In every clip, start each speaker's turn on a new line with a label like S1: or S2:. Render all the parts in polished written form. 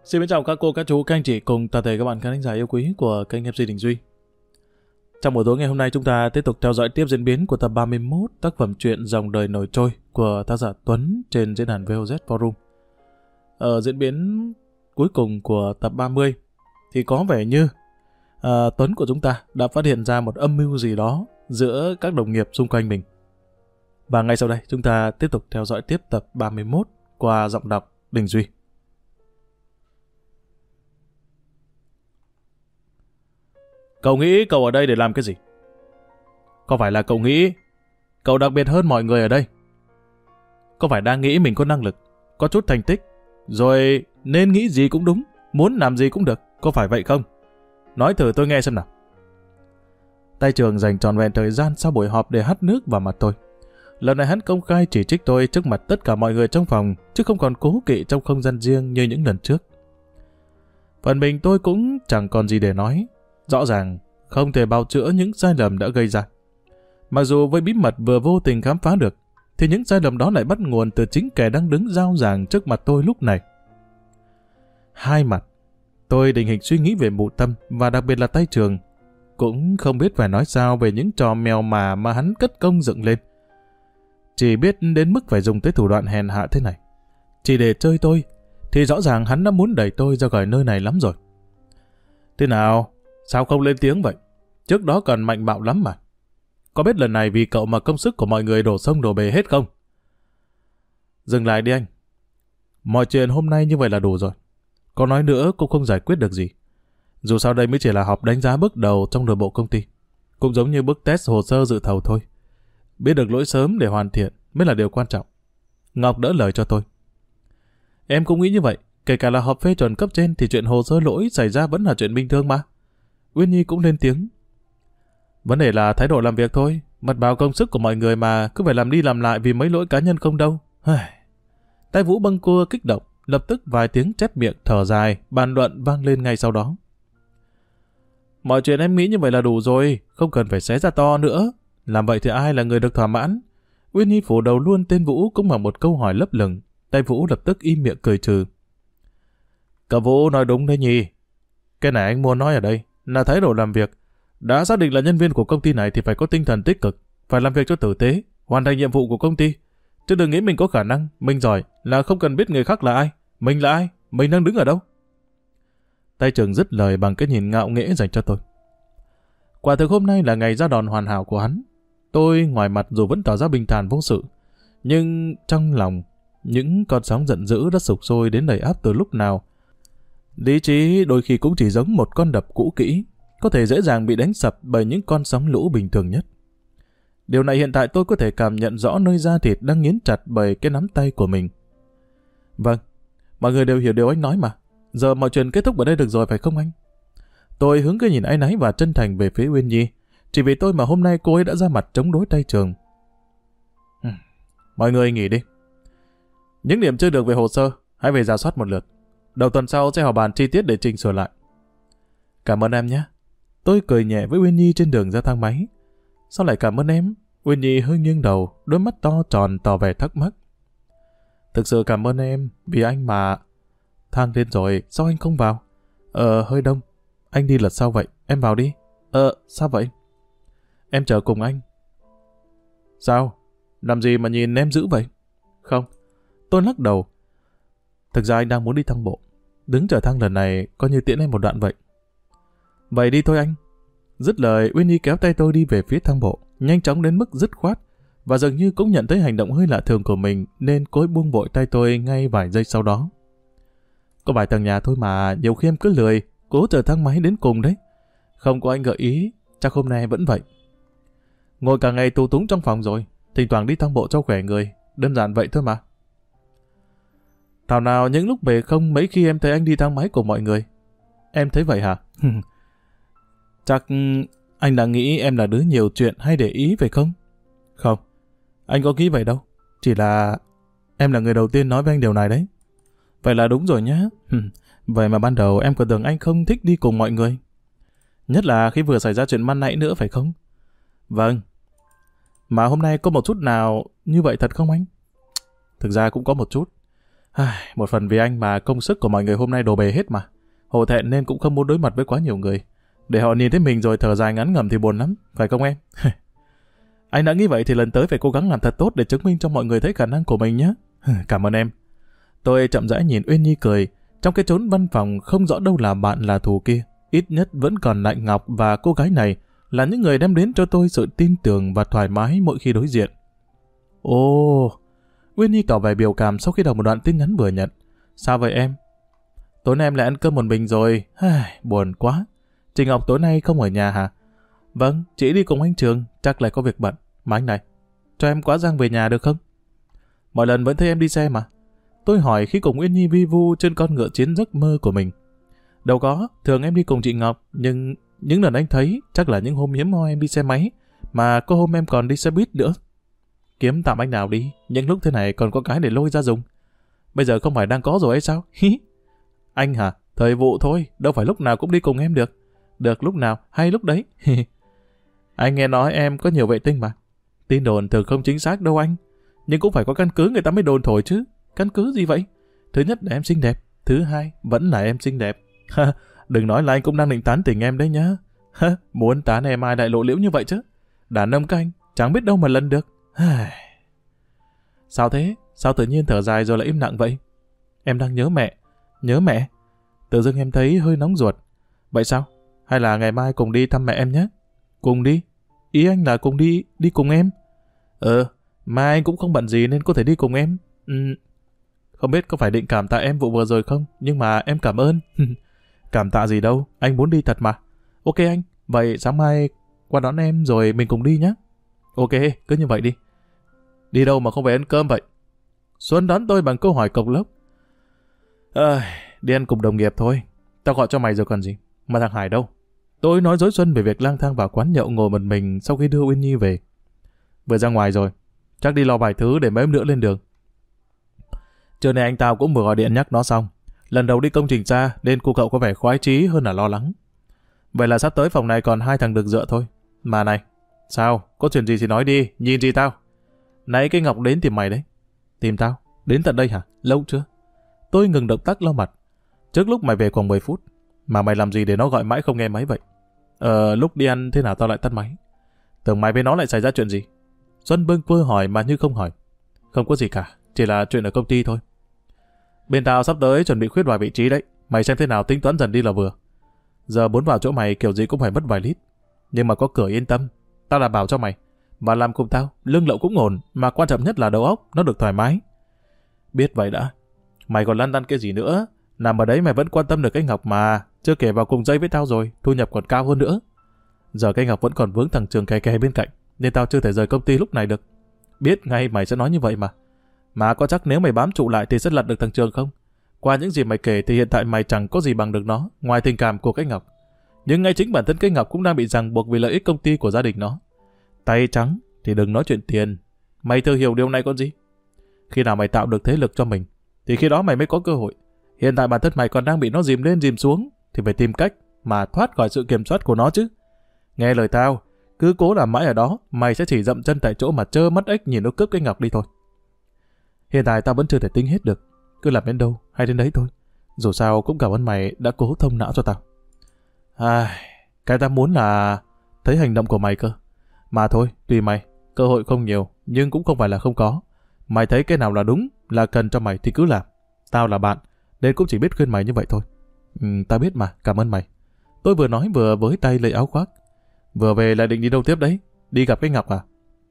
S1: Xin chào các cô, các chú, các anh chị cùng toàn thể các bạn khán giả yêu quý của kênh MC Đình Duy. Trong buổi tối ngày hôm nay chúng ta tiếp tục theo dõi tiếp diễn biến của tập 31 tác phẩm truyện Dòng đời nổi trôi của tác giả Tuấn trên diễn đàn VOZ Forum. Ở diễn biến cuối cùng của tập 30 thì có vẻ như Tuấn của chúng ta đã phát hiện ra một âm mưu gì đó giữa các đồng nghiệp xung quanh mình. Và ngay sau đây chúng ta tiếp tục theo dõi tiếp tập 31 qua giọng đọc Đình Duy. Cậu nghĩ cậu ở đây để làm cái gì? Có phải là cậu nghĩ cậu đặc biệt hơn mọi người ở đây? Có phải đang nghĩ mình có năng lực, có chút thành tích, rồi nên nghĩ gì cũng đúng, muốn làm gì cũng được, có phải vậy không? Nói thử tôi nghe xem nào. Tay Trường dành trọn vẹn thời gian sau buổi họp để hắt nước vào mặt tôi. Lần này hắn công khai chỉ trích tôi trước mặt tất cả mọi người trong phòng, chứ không còn cố kỵ trong không gian riêng như những lần trước. Phần mình tôi cũng chẳng còn gì để nói. Rõ ràng không thể bào chữa những sai lầm đã gây ra. Mặc dù với bí mật vừa vô tình khám phá được, thì những sai lầm đó lại bắt nguồn từ chính kẻ đang đứng rao giảng trước mặt tôi lúc này. Hai mặt, tôi định hình suy nghĩ về Mụ Tâm và đặc biệt là Tay Trường, cũng không biết phải nói sao về những trò mèo mà hắn cất công dựng lên. Chỉ biết đến mức phải dùng tới thủ đoạn hèn hạ thế này. Chỉ để chơi tôi, thì rõ ràng hắn đã muốn đẩy tôi ra khỏi nơi này lắm rồi. Thế nào? Sao không lên tiếng vậy? Trước đó còn mạnh bạo lắm mà. Có biết lần này vì cậu mà công sức của mọi người đổ sông đổ bể hết không? Dừng lại đi anh. Mọi chuyện hôm nay như vậy là đủ rồi. Có nói nữa cũng không giải quyết được gì. Dù sao đây mới chỉ là họp đánh giá bước đầu trong nội bộ công ty. Cũng giống như bước test hồ sơ dự thầu thôi. Biết được lỗi sớm để hoàn thiện mới là điều quan trọng. Ngọc đỡ lời cho tôi. Em cũng nghĩ như vậy. Kể cả là họp phê chuẩn cấp trên thì chuyện hồ sơ lỗi xảy ra vẫn là chuyện bình thường mà. Uyên Nhi cũng lên tiếng. Vấn đề là thái độ làm việc thôi. Mật báo công sức của mọi người mà cứ phải làm đi làm lại vì mấy lỗi cá nhân không đâu. Tay Vũ bâng cua kích động. Lập tức vài tiếng chép miệng thở dài, bàn luận vang lên ngay sau đó. Mọi chuyện em nghĩ như vậy là đủ rồi, không cần phải xé ra to nữa. Làm vậy thì ai là người được thỏa mãn? Uyên Nhi phủ đầu luôn tên Vũ cũng bằng một câu hỏi lấp lửng. Tay Vũ lập tức im miệng cười trừ. Cậu Vũ nói đúng đấy Nhi. Cái này anh muốn nói ở đây là thái độ làm việc. Đã xác định là nhân viên của công ty này thì phải có tinh thần tích cực, phải làm việc cho tử tế, hoàn thành nhiệm vụ của công ty. Chứ đừng nghĩ mình có khả năng, mình giỏi là không cần biết người khác là ai. Mình là ai? Mình đang đứng ở đâu? Tay Trường dứt lời bằng cái nhìn ngạo nghễ dành cho tôi. Quả thực hôm nay là ngày ra đòn hoàn hảo của hắn. Tôi ngoài mặt dù vẫn tỏ ra bình thản vô sự, nhưng trong lòng những con sóng giận dữ đã sục sôi đến đầy áp từ lúc nào. Lý trí đôi khi cũng chỉ giống một con đập cũ kỹ, có thể dễ dàng bị đánh sập bởi những con sóng lũ bình thường nhất. Điều này hiện tại tôi có thể cảm nhận rõ nơi da thịt đang nghiến chặt bởi cái nắm tay của mình. Vâng, mọi người đều hiểu điều anh nói mà. Giờ mọi chuyện kết thúc ở đây được rồi phải không anh? Tôi hướng cái nhìn áy náy và chân thành về phía Uyên Nhi. Chỉ vì tôi mà hôm nay cô ấy đã ra mặt chống đối Tay Trường. Mọi người nghỉ đi. Những điểm chưa được về hồ sơ, hãy về rà soát một lượt. Đầu tuần sau sẽ họp bàn chi tiết để chỉnh sửa lại. Cảm ơn em nhé. Tôi cười nhẹ với Uyên Nhi trên đường ra thang máy. Sao lại cảm ơn em? Uyên Nhi hơi nghiêng đầu, đôi mắt to tròn tỏ vẻ thắc mắc. Thực sự cảm ơn em, vì anh mà... Thang lên rồi, sao anh không vào? Hơi đông. Anh đi lật sau vậy, em vào đi. Sao vậy? Em chờ cùng anh. Sao? Làm gì mà nhìn em dữ vậy? Không. Tôi lắc đầu. Thực ra anh đang muốn đi thang bộ. Đứng chờ thang lần này coi như tiễn em một đoạn vậy. Vậy đi thôi anh. Dứt lời, Uyên Nhi kéo tay tôi đi về phía thang bộ, nhanh chóng đến mức dứt khoát, và dường như cũng nhận thấy hành động hơi lạ thường của mình nên cô ấy buông vội tay tôi ngay vài giây sau đó. Có vài tầng nhà thôi mà, nhiều khi em cứ lười, cố chờ thang máy đến cùng đấy. Không có anh gợi ý, chắc hôm nay vẫn vậy. Ngồi cả ngày tù túng trong phòng rồi, thỉnh thoảng đi thang bộ cho khỏe người, đơn giản vậy thôi mà. Thảo nào những lúc về không mấy khi em thấy anh đi thang máy của mọi người. Em thấy vậy hả? Chắc anh đã nghĩ em là đứa nhiều chuyện hay để ý phải không? Không, anh có nghĩ vậy đâu. Chỉ là em là người đầu tiên nói với anh điều này đấy. Vậy là đúng rồi nhá. Vậy mà ban đầu em còn tưởng anh không thích đi cùng mọi người. Nhất là khi vừa xảy ra chuyện ban nãy nữa phải không? Vâng. Mà hôm nay có một chút nào như vậy thật không anh? Thực ra cũng có một chút. Một phần vì anh mà công sức của mọi người hôm nay đổ bể hết mà. Hổ thẹn nên cũng không muốn đối mặt với quá nhiều người. Để họ nhìn thấy mình rồi thở dài ngắn ngẩm thì buồn lắm, phải không em? Anh đã nghĩ vậy thì lần tới phải cố gắng làm thật tốt để chứng minh cho mọi người thấy khả năng của mình nhé. Cảm ơn em. Tôi chậm rãi nhìn Uyên Nhi cười. Trong cái chốn văn phòng không rõ đâu là bạn là thù kia, ít nhất vẫn còn lại Ngọc và cô gái này là những người đem đến cho tôi sự tin tưởng và thoải mái mỗi khi đối diện. Ồ, Uyên Nhi tỏ vẻ biểu cảm sau khi đọc một đoạn tin nhắn vừa nhận. Sao vậy em? Tối nay em lại ăn cơm một mình rồi. Buồn quá. Chị Ngọc tối nay không ở nhà hả? Vâng, chị đi cùng anh Trường, chắc lại có việc bận. Mà anh này, cho em quá giang về nhà được không? Mọi lần vẫn thấy em đi xe mà. Tôi hỏi khi cùng Uyên Nhi vi vu trên con ngựa chiến giấc mơ của mình. Đâu có, thường em đi cùng chị Ngọc, nhưng những lần anh thấy chắc là những hôm hiếm hoi em đi xe máy, mà có hôm em còn đi xe buýt nữa. Kiếm tạm anh nào đi, những lúc thế này còn có cái để lôi ra dùng. Bây giờ không phải đang có rồi hay sao? Anh hả? Thời vụ thôi, đâu phải lúc nào cũng đi cùng em được. Được lúc nào, hay lúc đấy. Anh nghe nói em có nhiều vệ tinh mà. Tin đồn thường không chính xác đâu anh. Nhưng cũng phải có căn cứ người ta mới đồn thổi chứ. Căn cứ gì vậy? Thứ nhất là em xinh đẹp. Thứ hai, vẫn là em xinh đẹp. Đừng nói là anh cũng đang định tán tỉnh em đấy nhá. Muốn tán em ai đại lộ liễu như vậy chứ? Đàn ông các anh, chẳng biết đâu mà lần được. Sao thế? Sao tự nhiên thở dài rồi lại im lặng vậy? Em đang nhớ mẹ. Nhớ mẹ? Tự dưng em thấy hơi nóng ruột. Vậy sao? Hay là ngày mai cùng đi thăm mẹ em nhé? Cùng đi? Ý anh là cùng đi cùng em? Mai anh cũng không bận gì nên có thể đi cùng em. Không biết có phải định cảm tạ em vụ vừa rồi không? Nhưng mà em cảm ơn. Cảm tạ gì đâu, anh muốn đi thật mà. Ok anh, vậy sáng mai qua đón em rồi mình cùng đi nhé. Ok, cứ như vậy đi. Đi đâu mà không phải ăn cơm vậy? Xuân đón tôi bằng câu hỏi cộc lốc. Đi ăn cùng đồng nghiệp thôi. Tao gọi cho mày rồi còn gì. Mà thằng Hải đâu? Tôi nói dối Xuân về việc lang thang vào quán nhậu ngồi một mình sau khi đưa Uyên Nhi về. Vừa ra ngoài rồi, chắc đi lo vài thứ để mấy hôm nữa lên đường. Trưa nay anh tao cũng vừa gọi điện nhắc nó xong. Lần đầu đi công trình xa nên cô cậu có vẻ khoái chí hơn là lo lắng. Vậy là sắp tới phòng này còn 2 thằng được dựa thôi. Mà này, sao? Có chuyện gì thì nói đi, nhìn gì tao? Nãy cái Ngọc đến tìm mày đấy. Tìm tao? Đến tận đây hả? Lâu chưa? Tôi ngừng động tác lau mặt. Trước lúc mày về khoảng 10 phút. Mà mày làm gì để nó gọi mãi không nghe máy vậy? Lúc đi ăn thế nào tao lại tắt máy? Tưởng mày với nó lại xảy ra chuyện gì? Xuân bâng quơ hỏi mà như không hỏi. Không có gì cả, chỉ là chuyện ở công ty thôi. Bên tao sắp tới chuẩn bị khuyết vài vị trí đấy. Mày xem thế nào tính toán dần đi là vừa. Giờ muốn vào chỗ mày kiểu gì cũng phải mất vài lít. Nhưng mà có cửa yên tâm, tao đảm bảo cho mày. Và làm cùng tao, lương lậu cũng ổn, mà quan trọng nhất là đầu óc nó được thoải mái. Biết vậy đã. Mày còn lăn tăn cái gì nữa? Nằm ở đấy mày vẫn quan tâm được cái Ngọc mà. Chưa kể vào cùng dây với tao rồi, thu nhập còn cao hơn nữa. Giờ cái Ngọc vẫn còn vướng thằng Trường kè kè bên cạnh, nên tao chưa thể rời công ty lúc này được. Biết ngay mày sẽ nói như vậy mà. Mà có chắc nếu mày bám trụ lại thì sẽ lật được thằng Trường không? Qua những gì mày kể thì hiện tại mày chẳng có gì bằng được nó, ngoài tình cảm của cái Ngọc. Nhưng ngay chính bản thân cái Ngọc cũng đang bị ràng buộc vì lợi ích công ty của gia đình nó. Tay trắng thì đừng nói chuyện tiền. Mày thừa hiểu điều này con gì? Khi nào mày tạo được thế lực cho mình, thì khi đó mày mới có cơ hội. Hiện tại bản thân mày còn đang bị nó dìm lên dìm xuống, thì phải tìm cách mà thoát khỏi sự kiểm soát của nó chứ. Nghe lời tao, cứ cố làm mãi ở đó, mày sẽ chỉ dậm chân tại chỗ mà trơ mắt ếch nhìn nó cướp cái Ngọc đi thôi. Hiện tại tao vẫn chưa thể tính hết được, cứ làm đến đâu hay đến đấy thôi. Dù sao cũng cảm ơn mày đã cố thông não cho tao. Cái tao muốn là thấy hành động của mày cơ. Mà thôi, tùy mày, cơ hội không nhiều, nhưng cũng không phải là không có. Mày thấy cái nào là đúng, là cần cho mày thì cứ làm. Tao là bạn, nên cũng chỉ biết khuyên mày như vậy thôi. Tao biết mà, cảm ơn mày. Tôi vừa nói vừa với tay lấy áo khoác. Vừa về lại định đi đâu tiếp đấy? Đi gặp cái Ngọc à?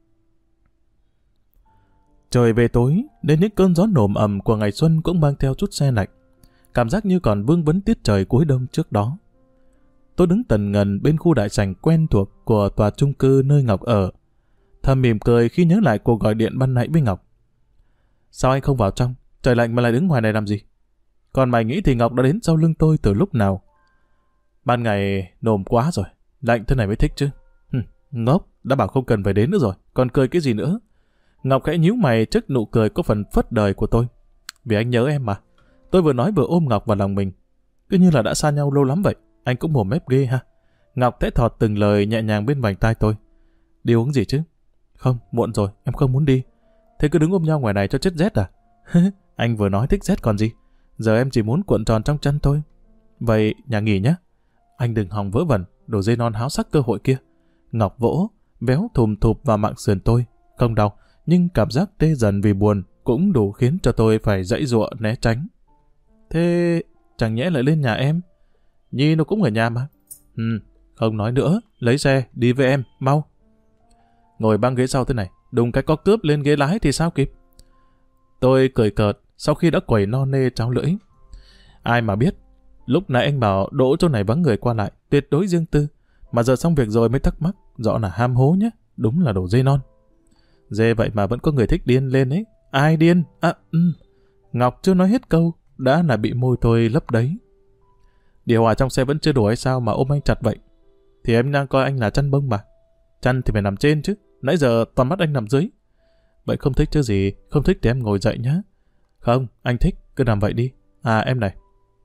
S1: Trời về tối, đến những cơn gió nồm ầm của ngày xuân cũng mang theo chút se lạnh. Cảm giác như còn vương vấn tiết trời cuối đông trước đó. Tôi đứng tần ngần bên khu đại sảnh quen thuộc của tòa chung cư nơi Ngọc ở. Thầm mỉm cười khi nhớ lại cuộc gọi điện ban nãy với Ngọc. Sao anh không vào trong? Trời lạnh mà lại đứng ngoài này làm gì? Còn mày nghĩ thì Ngọc đã đến sau lưng tôi từ lúc nào? Ban ngày nồm quá rồi, lạnh thế này mới thích chứ. Ngốc, đã bảo không cần phải đến nữa rồi, còn cười cái gì nữa? Ngọc khẽ nhíu mày trước nụ cười có phần phớt đời của tôi. Vì anh nhớ em mà. Tôi vừa nói vừa ôm Ngọc vào lòng mình. Cứ như là đã xa nhau lâu lắm vậy. Anh cũng mồm mép ghê ha. Ngọc thét thọt từng lời nhẹ nhàng bên vành tai tôi. Đi uống gì chứ? Không, muộn rồi, em không muốn đi. Thế cứ đứng ôm nhau ngoài này cho chết rét à? Anh vừa nói thích rét còn gì. Giờ em chỉ muốn cuộn tròn trong chân thôi. Vậy nhà nghỉ nhé. Anh đừng hòng vớ vẩn, đồ dê non háo sắc cơ hội kia. Ngọc vỗ, véo thùm thụp vào mạng sườn tôi. Không đau, nhưng cảm giác tê dần vì buồn cũng đủ khiến cho tôi phải giãy giụa né tránh. Thế chẳng nhẽ lại lên nhà em? Nhi nó cũng ở nhà mà. Không nói nữa, lấy xe, đi với em, mau. Ngồi băng ghế sau thế này, đùng cái có cướp lên ghế lái thì sao kịp? Tôi cười cợt sau khi đã quẩy no nê cháo lưỡi. Ai mà biết, lúc nãy anh bảo đỗ chỗ này vắng người qua lại, tuyệt đối riêng tư. Mà giờ xong việc rồi mới thắc mắc, rõ là ham hố nhé, đúng là đồ dê non. Dê vậy mà vẫn có người thích điên lên ấy. Ai điên? Ngọc chưa nói hết câu, đã là bị môi tôi lấp đấy. Điều hòa trong xe vẫn chưa đủ hay sao mà ôm anh chặt vậy? Thì em đang coi anh là chăn bông mà. Chăn thì phải nằm trên chứ, nãy giờ toàn mắt anh nằm dưới. Vậy không thích chứ gì, không thích thì em ngồi dậy nhá. Không, anh thích, cứ nằm vậy đi. À em này.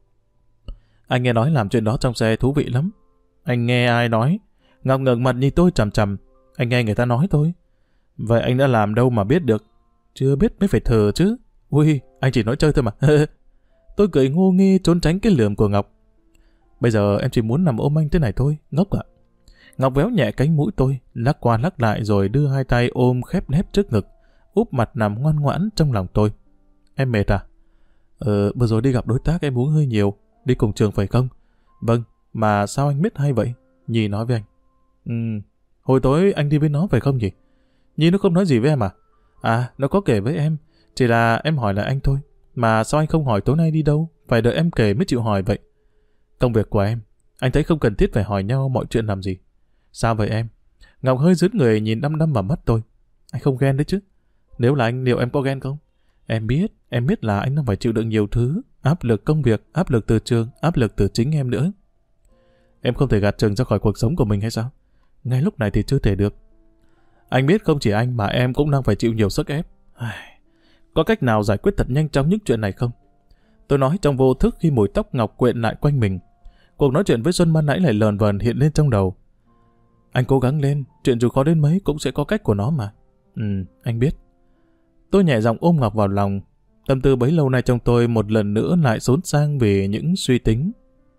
S1: Anh nghe nói làm chuyện đó trong xe thú vị lắm. Anh nghe ai nói? Ngọc ngẩng mặt nhìn tôi chằm chằm. Anh nghe người ta nói thôi. Vậy anh đã làm đâu mà biết được? Chưa biết mới phải thờ chứ. Ui, anh chỉ nói chơi thôi mà. Tôi cười ngô nghê trốn tránh cái lườm của Ngọc. Bây giờ em chỉ muốn nằm ôm anh thế này thôi, ngốc ạ. Ngọc véo nhẹ cánh mũi tôi, lắc qua lắc lại rồi đưa hai tay ôm khép nép trước ngực, úp mặt nằm ngoan ngoãn trong lòng tôi. Em mệt à? Vừa rồi đi gặp đối tác em uống hơi nhiều, đi cùng trường phải không? Vâng, mà sao anh biết hay vậy? Nhi nói với anh. Hồi tối anh đi với nó phải không nhỉ? Nhi nó không nói gì với em à? À, nó có kể với em, chỉ là em hỏi lại anh thôi. Mà sao anh không hỏi tối nay đi đâu? Phải đợi em kể mới chịu hỏi vậy. Công việc của em, anh thấy không cần thiết phải hỏi nhau mọi chuyện làm gì. Sao vậy em? Ngọc hơi rướn người nhìn đăm đăm vào mắt tôi. Anh không ghen đấy chứ? Nếu là anh, liệu em có ghen không? Em biết là anh đang phải chịu đựng nhiều thứ, áp lực công việc, áp lực từ trường, áp lực từ chính em nữa. Em không thể gạt Trường ra khỏi cuộc sống của mình hay sao? Ngay lúc này thì chưa thể được. Anh biết không chỉ anh mà em cũng đang phải chịu nhiều sức ép. Có cách nào giải quyết thật nhanh chóng những chuyện này không? Tôi nói trong vô thức khi mùi tóc Ngọc quện lại quanh mình. Cuộc nói chuyện với Xuân ban nãy lại lờn vờn hiện lên trong đầu. Anh cố gắng lên, chuyện dù khó đến mấy cũng sẽ có cách của nó mà. Anh biết. Tôi nhẹ giọng ôm Ngọc vào lòng. Tâm tư bấy lâu nay trong tôi một lần nữa lại xốn sang vì những suy tính.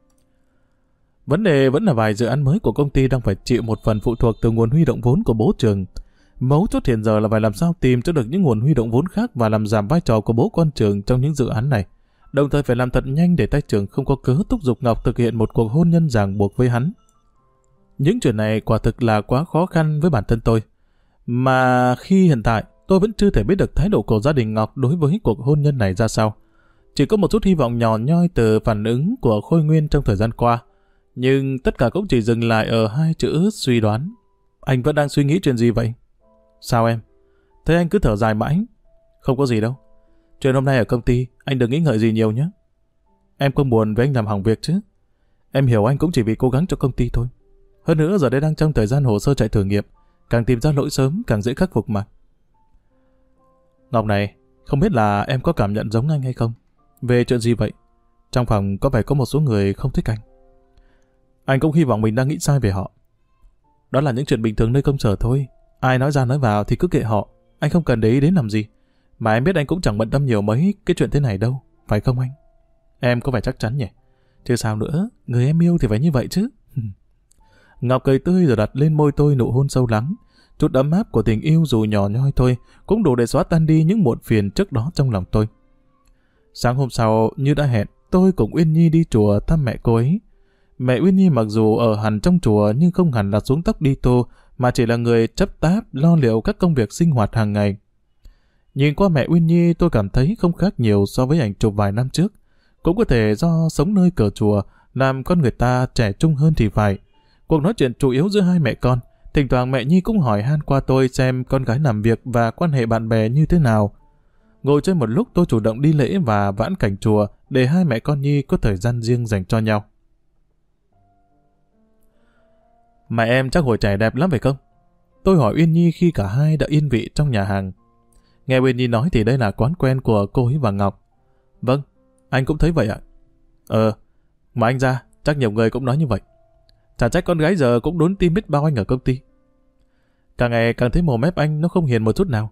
S1: Vấn đề vẫn là vài dự án mới của công ty đang phải chịu một phần phụ thuộc từ nguồn huy động vốn của bố Trường. Mấu chốt hiện giờ là phải làm sao tìm cho được những nguồn huy động vốn khác và làm giảm vai trò của bố con Trường trong những dự án này. Đồng thời phải làm thật nhanh để tay Trường không có cớ thúc giục Ngọc thực hiện một cuộc hôn nhân ràng buộc với hắn. Những chuyện này quả thực là quá khó khăn với bản thân tôi. Mà khi hiện tại, tôi vẫn chưa thể biết được thái độ của gia đình Ngọc đối với cuộc hôn nhân này ra sao. Chỉ có một chút hy vọng nhỏ nhoi từ phản ứng của Khôi Nguyên trong thời gian qua. Nhưng tất cả cũng chỉ dừng lại ở hai chữ suy đoán. Anh vẫn đang suy nghĩ chuyện gì vậy? Sao em? Thế anh cứ thở dài mãi. Không có gì đâu. Chuyện hôm nay ở công ty, anh đừng nghĩ ngợi gì nhiều nhé. Em không buồn với anh làm hỏng việc chứ? Em hiểu anh cũng chỉ vì cố gắng cho công ty thôi. Hơn nữa giờ đây đang trong thời gian hồ sơ chạy thử nghiệm. Càng tìm ra lỗi sớm càng dễ khắc phục mà. Ngọc này, không biết là em có cảm nhận giống anh hay không? Về chuyện gì vậy? Trong phòng có vẻ có một số người không thích anh. Anh cũng hy vọng mình đang nghĩ sai về họ. Đó là những chuyện bình thường nơi công sở thôi. Ai nói ra nói vào thì cứ kệ họ. Anh không cần để ý đến làm gì. Mà em biết anh cũng chẳng bận tâm nhiều mấy cái chuyện thế này đâu. Phải không anh? Em có vẻ chắc chắn nhỉ? Chứ sao nữa, người em yêu thì phải như vậy chứ. Ngọc cười tươi rồi đặt lên môi tôi nụ hôn sâu lắng. Chút ấm áp của tình yêu dù nhỏ nhoi thôi cũng đủ để xóa tan đi những muộn phiền trước đó trong lòng tôi. Sáng hôm sau, như đã hẹn, tôi cùng Uyên Nhi đi chùa thăm mẹ cô ấy. Mẹ Uyên Nhi mặc dù ở hẳn trong chùa nhưng không hẳn là xuống tóc đi tô, mà chỉ là người chấp táp lo liệu các công việc sinh hoạt hàng ngày. Nhìn qua mẹ Uyên Nhi tôi cảm thấy không khác nhiều so với ảnh chụp vài năm trước. Cũng có thể do sống nơi cửa chùa làm con người ta trẻ trung hơn thì phải. Cuộc nói chuyện chủ yếu giữa hai mẹ con. Thỉnh thoảng mẹ Nhi cũng hỏi han qua tôi xem con gái làm việc và quan hệ bạn bè như thế nào. Ngồi chơi một lúc tôi chủ động đi lễ và vãn cảnh chùa để hai mẹ con Nhi có thời gian riêng dành cho nhau. Mẹ em chắc hồi trẻ đẹp lắm phải không? Tôi hỏi Uyên Nhi khi cả hai đã yên vị trong nhà hàng. Nghe Uyên Nhi nói thì đây là quán quen của cô ấy và Ngọc. Vâng, anh cũng thấy vậy ạ. Mà anh ra, chắc nhiều người cũng nói như vậy. Chả trách con gái giờ cũng đốn tim biết bao anh ở công ty. Càng ngày càng thấy mồm mép anh nó không hiền một chút nào.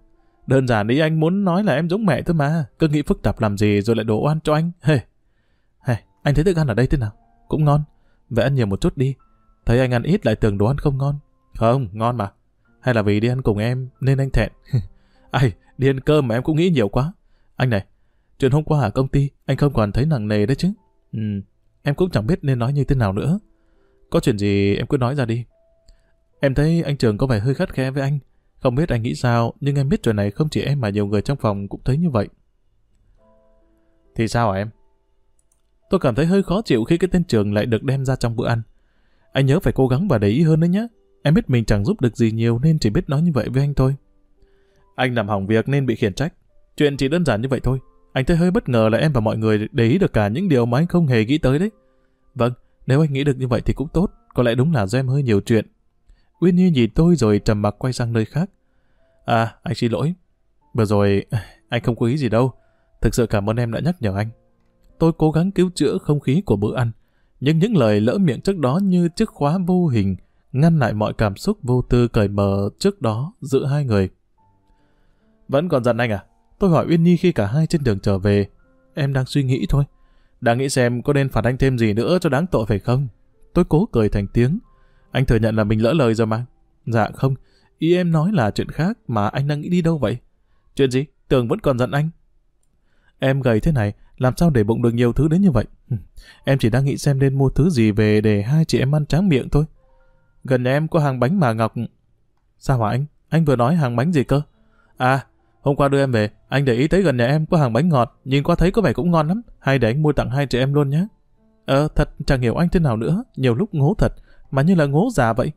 S1: Đơn giản ý anh muốn nói là em giống mẹ thôi mà. Cứ nghĩ phức tạp làm gì rồi lại đổ oan cho anh. Anh thấy thức ăn ở đây thế nào? Cũng ngon. Vậy ăn nhiều một chút đi. Thấy anh ăn ít lại tưởng đồ ăn không ngon. Không, ngon mà. Hay là vì đi ăn cùng em nên anh thẹn. Ai, đi ăn cơm mà em cũng nghĩ nhiều quá. Anh này, chuyện hôm qua ở công ty anh không còn thấy nặng nề đấy chứ. Em cũng chẳng biết nên nói như thế nào nữa. Có chuyện gì em cứ nói ra đi. Em thấy anh Trường có vẻ hơi khắt khe với anh. Không biết anh nghĩ sao, nhưng em biết chuyện này không chỉ em mà nhiều người trong phòng cũng thấy như vậy. Thì sao hả em? Tôi cảm thấy hơi khó chịu khi cái tên Trường lại được đem ra trong bữa ăn. Anh nhớ phải cố gắng và để ý hơn đấy nhé. Em biết mình chẳng giúp được gì nhiều nên chỉ biết nói như vậy với anh thôi. Anh làm hỏng việc nên bị khiển trách. Chuyện chỉ đơn giản như vậy thôi. Anh thấy hơi bất ngờ là em và mọi người để ý được cả những điều mà anh không hề nghĩ tới đấy. Vâng, nếu anh nghĩ được như vậy thì cũng tốt. Có lẽ đúng là do em hơi nhiều chuyện. Uyên Nhi nhìn tôi rồi trầm mặc quay sang nơi khác. Anh xin lỗi. Vừa rồi anh không có ý gì đâu. Thực sự cảm ơn em đã nhắc nhở anh. Tôi cố gắng cứu chữa không khí của bữa ăn. Nhưng những lời lỡ miệng trước đó như chiếc khóa vô hình ngăn lại mọi cảm xúc vô tư cởi mở trước đó giữa hai người. Vẫn còn giận anh à? Tôi hỏi Uyên Nhi khi cả hai trên đường trở về. Em đang suy nghĩ thôi. Đang nghĩ xem có nên phạt anh thêm gì nữa cho đáng tội phải không? Tôi cố cười thành tiếng. Anh thừa nhận là mình lỡ lời rồi mà. Dạ không, ý em nói là chuyện khác mà anh đang nghĩ đi đâu vậy? Chuyện gì? Tường vẫn còn giận anh. Em gầy thế này, làm sao để bụng được nhiều thứ đến như vậy? Em chỉ đang nghĩ xem nên mua thứ gì về để hai chị em ăn tráng miệng thôi. Gần nhà em có hàng bánh mà Ngọc... Sao hả anh? Anh vừa nói hàng bánh gì cơ? Hôm qua đưa em về, anh để ý thấy gần nhà em có hàng bánh ngọt, nhìn qua thấy có vẻ cũng ngon lắm. Hay để anh mua tặng hai chị em luôn nhé. Thật chẳng hiểu anh thế nào nữa, nhiều lúc ngố thật, mà như là ngố già vậy.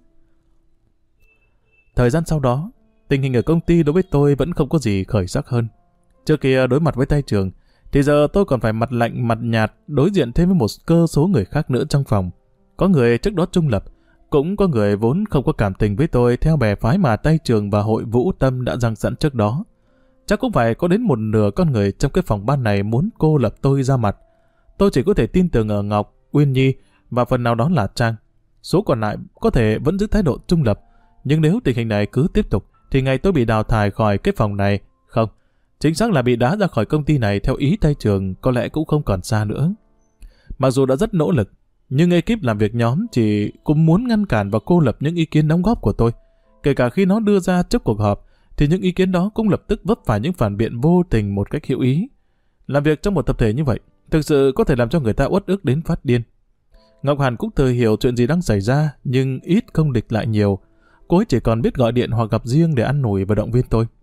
S1: Thời gian sau đó, tình hình ở công ty đối với tôi vẫn không có gì khởi sắc hơn. Trước kia đối mặt với tay Trường, thì giờ tôi còn phải mặt lạnh mặt nhạt đối diện thêm với một cơ số người khác nữa trong phòng. Có người trước đó trung lập, cũng có người vốn không có cảm tình với tôi theo bè phái mà tay Trường và hội Vũ Tâm đã giăng sẵn trước đó. Chắc cũng phải có đến một nửa con người trong cái phòng ban này muốn cô lập tôi ra mặt. Tôi chỉ có thể tin tưởng ở Ngọc, Uyên Nhi và phần nào đó là Trang. Số còn lại có thể vẫn giữ thái độ trung lập, nhưng nếu tình hình này cứ tiếp tục thì ngày tôi bị đào thải khỏi cái phòng này, không, chính xác là bị đá ra khỏi công ty này theo ý tay Trường có lẽ cũng không còn xa nữa. Mặc dù đã rất nỗ lực, nhưng ekip làm việc nhóm chỉ cũng muốn ngăn cản và cô lập những ý kiến đóng góp của tôi. Kể cả khi nó đưa ra trước cuộc họp, thì những ý kiến đó cũng lập tức vấp phải những phản biện vô tình một cách hữu ý. Làm việc trong một tập thể như vậy, thực sự có thể làm cho người ta uất ức đến phát điên. Ngọc Hàn cũng thừa hiểu chuyện gì đang xảy ra, nhưng ít không địch lại nhiều. Cô ấy chỉ còn biết gọi điện hoặc gặp riêng để ăn nủi và động viên tôi.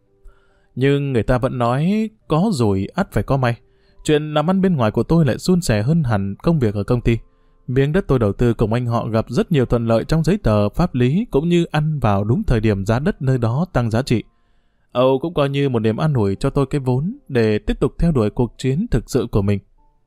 S1: Nhưng người ta vẫn nói có rủi ắt phải có may. Chuyện làm ăn bên ngoài của tôi lại suôn sẻ hơn hẳn công việc ở công ty. Miếng đất tôi đầu tư cùng anh họ gặp rất nhiều thuận lợi trong giấy tờ pháp lý, cũng như ăn vào đúng thời điểm giá đất nơi đó tăng giá trị. Âu cũng coi như một niềm an ủi cho tôi cái vốn để tiếp tục theo đuổi cuộc chiến thực sự của mình.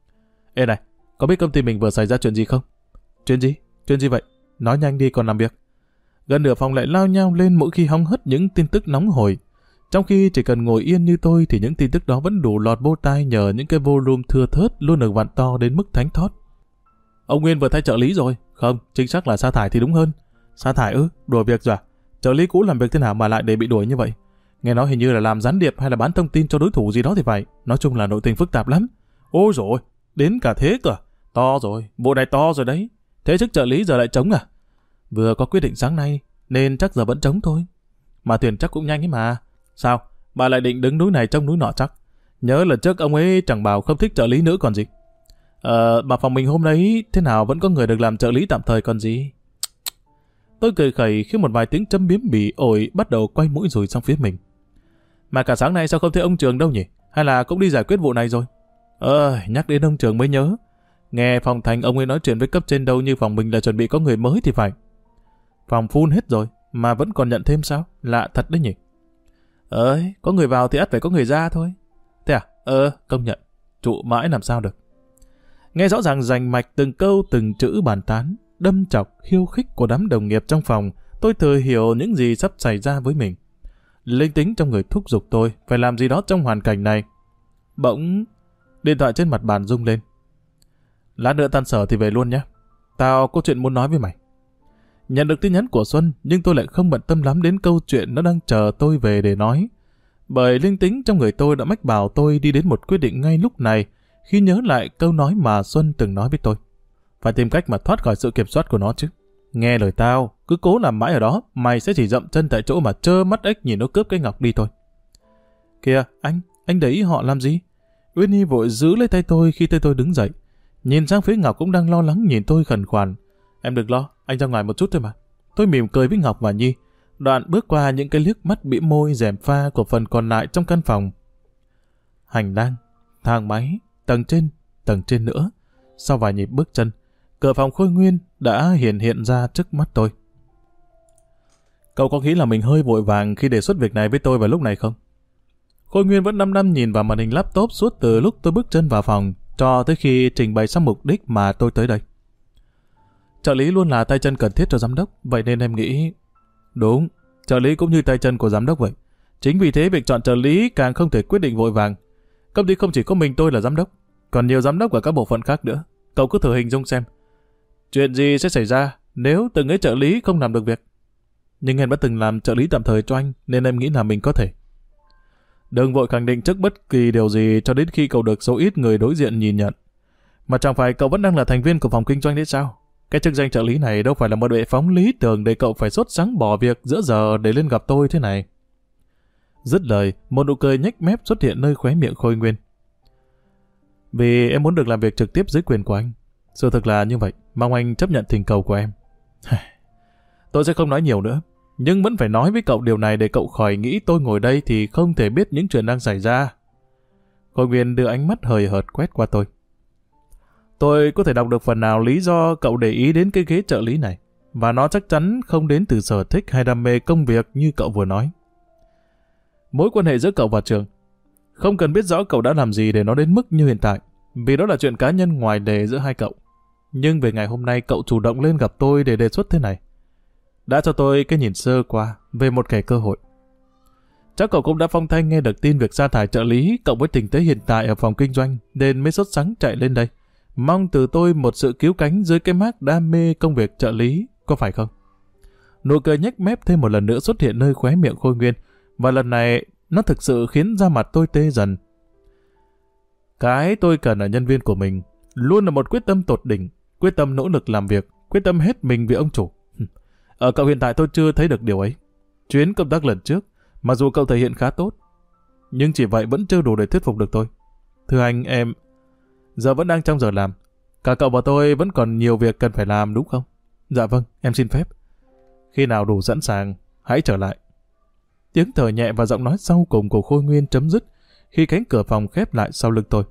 S1: Ê này, có biết công ty mình vừa xảy ra chuyện gì không? Chuyện gì? Chuyện gì vậy? Nói nhanh đi còn làm việc. Gần nửa phòng lại lao nhau lên mỗi khi hóng hớt những tin tức nóng hổi. Trong khi chỉ cần ngồi yên như tôi thì những tin tức đó vẫn đủ lọt vô tai nhờ những cái volume thưa thớt luôn được vặn to đến mức thánh thót. Ông Nguyên vừa thay trợ lý rồi. Không, chính xác là sa thải thì đúng hơn. Sa thải ư? Đuổi việc rồi à? Trợ lý cũ làm việc thế nào mà lại để bị đuổi như vậy? Nghe nói hình như là làm gián điệp hay là bán thông tin cho đối thủ gì đó thì phải. Nói chung là nội tình phức tạp lắm. Ôi dồi, đến cả thế cơ. To rồi, bộ này to rồi đấy. Thế chức trợ lý giờ lại trống à? Vừa có quyết định sáng nay, nên chắc giờ vẫn trống thôi. Mà tuyển chắc cũng nhanh ấy mà. Sao? Bà lại định đứng núi này trông núi nọ chắc? Nhớ lần trước ông ấy chẳng bảo không thích trợ lý nữa còn gì. Mà phòng mình hôm đấy thế nào vẫn có người được làm trợ lý tạm thời còn gì. Tôi cười khẩy khi một vài tiếng châm biếm bỉ ổi bắt đầu quay mũi rồi sang phía mình. Mà cả sáng nay sao không thấy ông Trường đâu nhỉ? Hay là cũng đi giải quyết vụ này rồi? Nhắc đến ông Trường mới nhớ. Nghe phòng Thành ông ấy nói chuyện với cấp trên đâu như phòng mình là chuẩn bị có người mới thì phải. Phòng full hết rồi mà vẫn còn nhận thêm sao? Lạ thật đấy nhỉ. Có người vào thì ắt phải có người ra thôi. Thế à? Công nhận. Trụ mãi làm sao được. Nghe rõ ràng rành mạch từng câu từng chữ bàn tán, đâm chọc, khiêu khích của đám đồng nghiệp trong phòng, tôi thừa hiểu những gì sắp xảy ra với mình. Linh tính trong người thúc giục tôi phải làm gì đó trong hoàn cảnh này. Bỗng, điện thoại trên mặt bàn rung lên. Lát nữa tan sở thì về luôn nhé. Tao có chuyện muốn nói với mày. Nhận được tin nhắn của Xuân, nhưng tôi lại không bận tâm lắm đến câu chuyện nó đang chờ tôi về để nói. Bởi linh tính trong người tôi đã mách bảo tôi đi đến một quyết định ngay lúc này khi nhớ lại câu nói mà Xuân từng nói với tôi. Phải tìm cách mà thoát khỏi sự kiểm soát của nó chứ. Nghe lời tao, cứ cố làm mãi ở đó, mày sẽ chỉ dậm chân tại chỗ mà trơ mắt ếch nhìn nó cướp cái ngọc đi thôi. Kìa, anh để ý họ làm gì? Uyên Nhi vội giữ lấy tay tôi khi tay tôi đứng dậy. Nhìn sang phía Ngọc cũng đang lo lắng nhìn tôi khẩn khoản. Em đừng lo, anh ra ngoài một chút thôi mà. Tôi mỉm cười với Ngọc và Nhi, đoạn bước qua những cái liếc mắt bĩ môi rèm pha của phần còn lại trong căn phòng. Hành lang, thang máy, tầng trên nữa. Sau vài nhịp bước chân, cửa phòng Khôi Nguyên đã hiện ra trước mắt tôi. Cậu có nghĩ là mình hơi vội vàng khi đề xuất việc này với tôi vào lúc này không? Khôi Nguyên vẫn đăm nhìn vào màn hình laptop suốt từ lúc tôi bước chân vào phòng cho tới khi trình bày xong mục đích mà tôi tới đây. Trợ lý luôn là tay chân cần thiết cho giám đốc, vậy nên em nghĩ... Đúng, trợ lý cũng như tay chân của giám đốc vậy. Chính vì thế việc chọn trợ lý càng không thể quyết định vội vàng. Công ty không chỉ có mình tôi là giám đốc, còn nhiều giám đốc ở các bộ phận khác nữa. Cậu cứ thử hình dung xem. Chuyện gì sẽ xảy ra nếu từng ấy trợ lý không làm được việc? Nhưng em đã từng làm trợ lý tạm thời cho anh, nên em nghĩ là mình có thể. Đừng vội khẳng định trước bất kỳ điều gì cho đến khi cậu được số ít người đối diện nhìn nhận. Mà chẳng phải cậu vẫn đang là thành viên của phòng kinh doanh đấy sao? Cái chức danh trợ lý này đâu phải là một bệ phóng lý tưởng để cậu phải sốt sắng bỏ việc giữa giờ để lên gặp tôi thế này. Dứt lời, một nụ cười nhếch mép xuất hiện nơi khóe miệng Khôi Nguyên. Vì em muốn được làm việc trực tiếp dưới quyền của anh. Sự thực là như vậy, mong anh chấp nhận thỉnh cầu của em. Tôi sẽ không nói nhiều nữa, nhưng vẫn phải nói với cậu điều này để cậu khỏi nghĩ tôi ngồi đây thì không thể biết những chuyện đang xảy ra. Khôi Nguyên đưa ánh mắt hời hợt quét qua tôi. Tôi có thể đọc được phần nào lý do cậu để ý đến cái ghế trợ lý này, và nó chắc chắn không đến từ sở thích hay đam mê công việc như cậu vừa nói. Mối quan hệ giữa cậu và Trường, không cần biết rõ cậu đã làm gì để nó đến mức như hiện tại, vì đó là chuyện cá nhân ngoài lề giữa hai cậu. Nhưng về ngày hôm nay cậu chủ động lên gặp tôi để đề xuất thế này, đã cho tôi cái nhìn sơ qua về một kẻ cơ hội. Chắc cậu cũng đã phong thanh nghe được tin việc sa thải trợ lý cộng với tình thế hiện tại ở phòng kinh doanh nên mới sốt sắng chạy lên đây, mong từ tôi một sự cứu cánh dưới cái mác đam mê công việc trợ lý, có phải không? Nụ cười nhếch mép thêm một lần nữa xuất hiện nơi khóe miệng Khôi Nguyên, và lần này nó thực sự khiến da mặt tôi tê dần. Cái tôi cần ở nhân viên của mình luôn là một quyết tâm tột đỉnh, quyết tâm nỗ lực làm việc, quyết tâm hết mình vì ông chủ. Ở cậu hiện tại tôi chưa thấy được điều ấy. Chuyến công tác lần trước, mặc dù cậu thể hiện khá tốt, nhưng chỉ vậy vẫn chưa đủ để thuyết phục được tôi. Thưa anh, em giờ vẫn đang trong giờ làm. Cả cậu và tôi vẫn còn nhiều việc cần phải làm, đúng không? Dạ vâng, em xin phép. Khi nào đủ sẵn sàng, hãy trở lại. Tiếng thở nhẹ và giọng nói sau cùng của Khôi Nguyên chấm dứt khi cánh cửa phòng khép lại sau lưng tôi.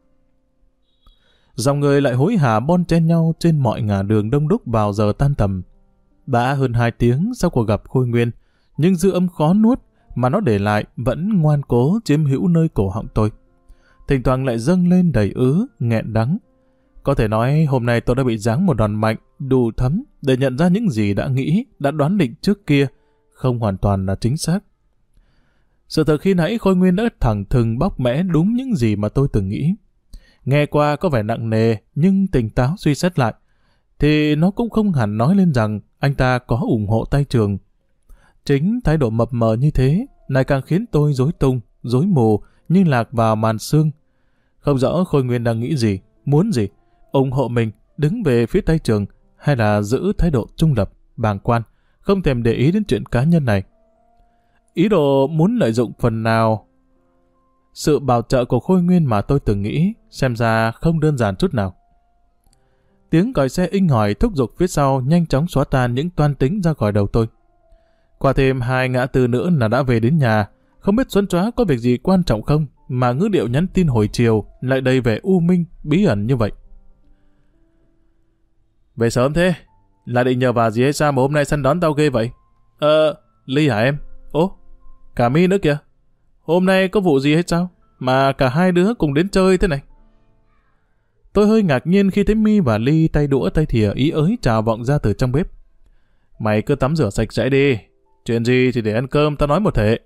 S1: Dòng người lại hối hả bon chen nhau trên mọi ngả đường đông đúc vào giờ tan tầm. Đã hơn 2 tiếng sau cuộc gặp Khôi Nguyên, nhưng dư âm khó nuốt mà nó để lại vẫn ngoan cố chiếm hữu nơi cổ họng tôi. Thỉnh thoảng lại dâng lên đầy nghẹn đắng. Có thể nói hôm nay tôi đã bị giáng một đòn mạnh, đủ thấm để nhận ra những gì đã nghĩ, đã đoán định trước kia, không hoàn toàn là chính xác. Sự thật khi nãy Khôi Nguyên đã thẳng thừng bóc mẽ đúng những gì mà tôi từng nghĩ. Nghe qua có vẻ nặng nề, nhưng tỉnh táo suy xét lại, thì nó cũng không hẳn nói lên rằng anh ta có ủng hộ tay Trường. Chính thái độ mập mờ như thế lại càng khiến tôi rối tung, rối mù, như lạc vào màn sương. Không rõ Khôi Nguyên đang nghĩ gì, muốn gì, ủng hộ mình, đứng về phía tay Trường, hay là giữ thái độ trung lập, bàng quan, không thèm để ý đến chuyện cá nhân này. Ý đồ muốn lợi dụng phần nào sự bảo trợ của Khôi Nguyên mà tôi từng nghĩ, xem ra không đơn giản chút nào. Tiếng còi xe inh hỏi thúc giục phía sau nhanh chóng xóa tan những toan tính ra khỏi đầu tôi. Qua thêm 2 ngã tư nữa là đã về đến nhà. Không biết Xuân Chóa có việc gì quan trọng không mà ngữ điệu nhắn tin hồi chiều lại đầy vẻ u minh, bí ẩn như vậy. Về sớm thế? Là định nhờ vả gì hay sao mà hôm nay săn đón tao ghê vậy? Ly hả em? Ố, cả My nữa kìa. Hôm nay có vụ gì hay sao mà cả hai đứa cùng đến chơi thế này? Tôi hơi ngạc nhiên khi thấy My và Ly tay đũa tay thìa ý ới chào vọng ra từ trong bếp. Mày cứ tắm rửa sạch sẽ đi. Chuyện gì thì để ăn cơm tao nói một thể.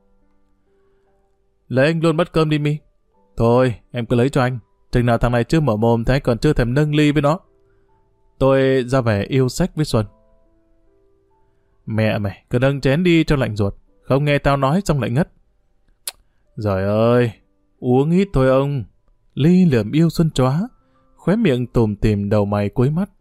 S1: Lấy anh luôn bắt cơm đi My. Thôi em cứ lấy cho anh. Chừng nào thằng này chưa mở mồm thì anh còn chưa thèm nâng ly với nó. Tôi ra vẻ yêu sách với Xuân. Mẹ mày cứ nâng chén đi cho lạnh ruột. Không nghe tao nói xong lại ngất. Giời ơi, uống ít thôi ông. Ly lườm yêu Xuân chóa, khóe miệng tủm tỉm đầu mày cuối mắt.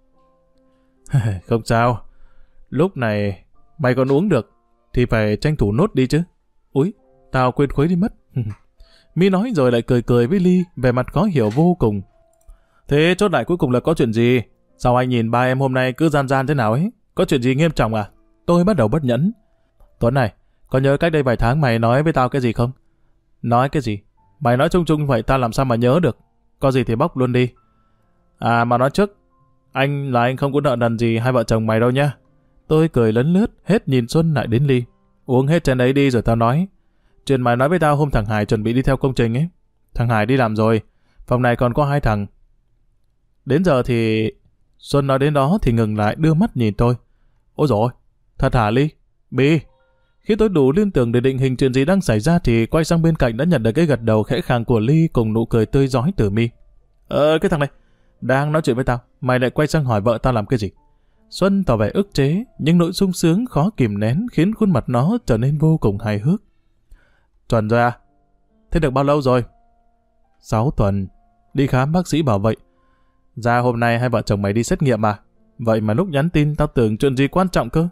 S1: Không sao, lúc này mày còn uống được, thì phải tranh thủ nốt đi chứ. Úi, tao quên khuấy đi mất. Mi nói rồi lại cười cười với Ly, vẻ mặt khó hiểu vô cùng. Thế chốt lại cuối cùng là có chuyện gì? Sao anh nhìn ba em hôm nay cứ gian gian thế nào ấy? Có chuyện gì nghiêm trọng à? Tôi bắt đầu bất nhẫn. Tuấn này, có nhớ cách đây vài tháng mày nói với tao cái gì không? Nói cái gì? Mày nói chung chung vậy tao làm sao mà nhớ được? Có gì thì bóc luôn đi. À mà nói trước, anh không có nợ nần gì hai vợ chồng mày đâu nhá. Tôi cười lấn lướt, hết nhìn Xuân lại đến Ly. Uống hết chén ấy đi rồi tao nói. Chuyện mày nói với tao hôm thằng Hải chuẩn bị đi theo công trình ấy. Thằng Hải đi làm rồi, phòng này còn có 2 thằng. Đến giờ thì... Xuân nói đến đó thì ngừng lại đưa mắt nhìn tôi. Ôi dồi, thật hả Ly? Bi. Khi tôi đủ liên tưởng để định hình chuyện gì đang xảy ra thì quay sang bên cạnh đã nhận được cái gật đầu khẽ khàng của Ly cùng nụ cười tươi rói từ Mi. Cái thằng này, đang nói chuyện với tao, mày lại quay sang hỏi vợ tao làm cái gì? Xuân tỏ vẻ ức chế, nhưng nỗi sung sướng khó kìm nén khiến khuôn mặt nó trở nên vô cùng hài hước. Chuẩn rồi à? Thế được bao lâu rồi? 6 tuần. Đi khám bác sĩ bảo vậy. Ra hôm nay hai vợ chồng mày đi xét nghiệm à? Vậy mà lúc nhắn tin tao tưởng chuyện gì quan trọng cơ.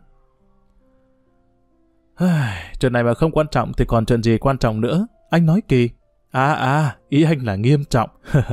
S1: Chuyện này mà không quan trọng thì còn chuyện gì quan trọng nữa? Anh nói kỳ. Ý anh là nghiêm trọng.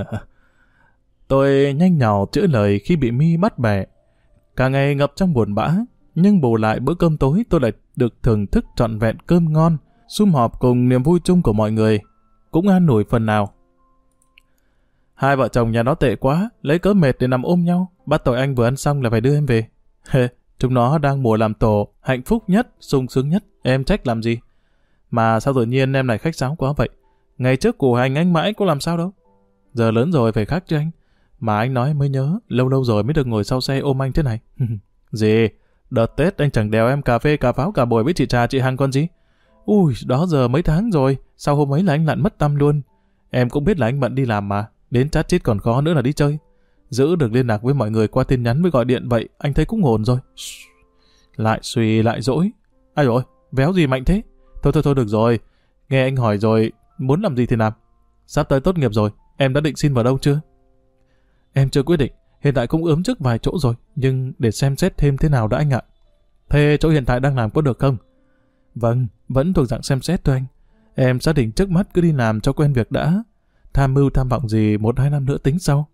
S1: Tôi nhanh nhào chữa lời khi bị Mi bắt bẻ. Cả ngày ngập trong buồn bã, nhưng bù lại bữa cơm tối tôi lại được thưởng thức trọn vẹn cơm ngon, sum họp cùng niềm vui chung của mọi người, cũng an ủi phần nào. Hai vợ chồng nhà nó tệ quá, lấy cớ mệt để nằm ôm nhau, bắt tội anh vừa ăn xong là phải đưa em về. Chúng nó đang mùa làm tổ, hạnh phúc nhất, sung sướng nhất, em trách làm gì? Mà sao tự nhiên em lại khách sáo quá vậy? Ngày trước củ hành anh mãi có làm sao đâu. Giờ lớn rồi phải khác chứ anh. Mà anh nói mới nhớ, lâu lâu rồi mới được ngồi sau xe ôm anh thế này. Gì? Đợt Tết anh chẳng đèo em cà phê cà pháo cà bồi với chị Trà chị Hằng con gì? Ui, đó giờ mấy tháng rồi, sao hôm ấy là anh lặn mất tăm luôn. Em cũng biết là anh bận đi làm mà, đến chát chít còn khó nữa là đi chơi. Giữ được liên lạc với mọi người qua tin nhắn với gọi điện vậy, anh thấy cũng ổn rồi. Lại suy lại dỗi. Ai rồi, véo gì mạnh thế? Thôi được rồi, nghe anh hỏi rồi, muốn làm gì thì làm. Sắp tới tốt nghiệp rồi, em đã định xin vào đâu chưa? Em chưa quyết định, hiện tại cũng ướm trước vài chỗ rồi, nhưng để xem xét thêm thế nào đã anh ạ. Thế chỗ hiện tại đang làm có được không? Vâng, vẫn thuộc dạng xem xét thôi anh. Em xác định trước mắt cứ đi làm cho quen việc đã. Tham mưu tham vọng gì 1-2 năm nữa tính sau.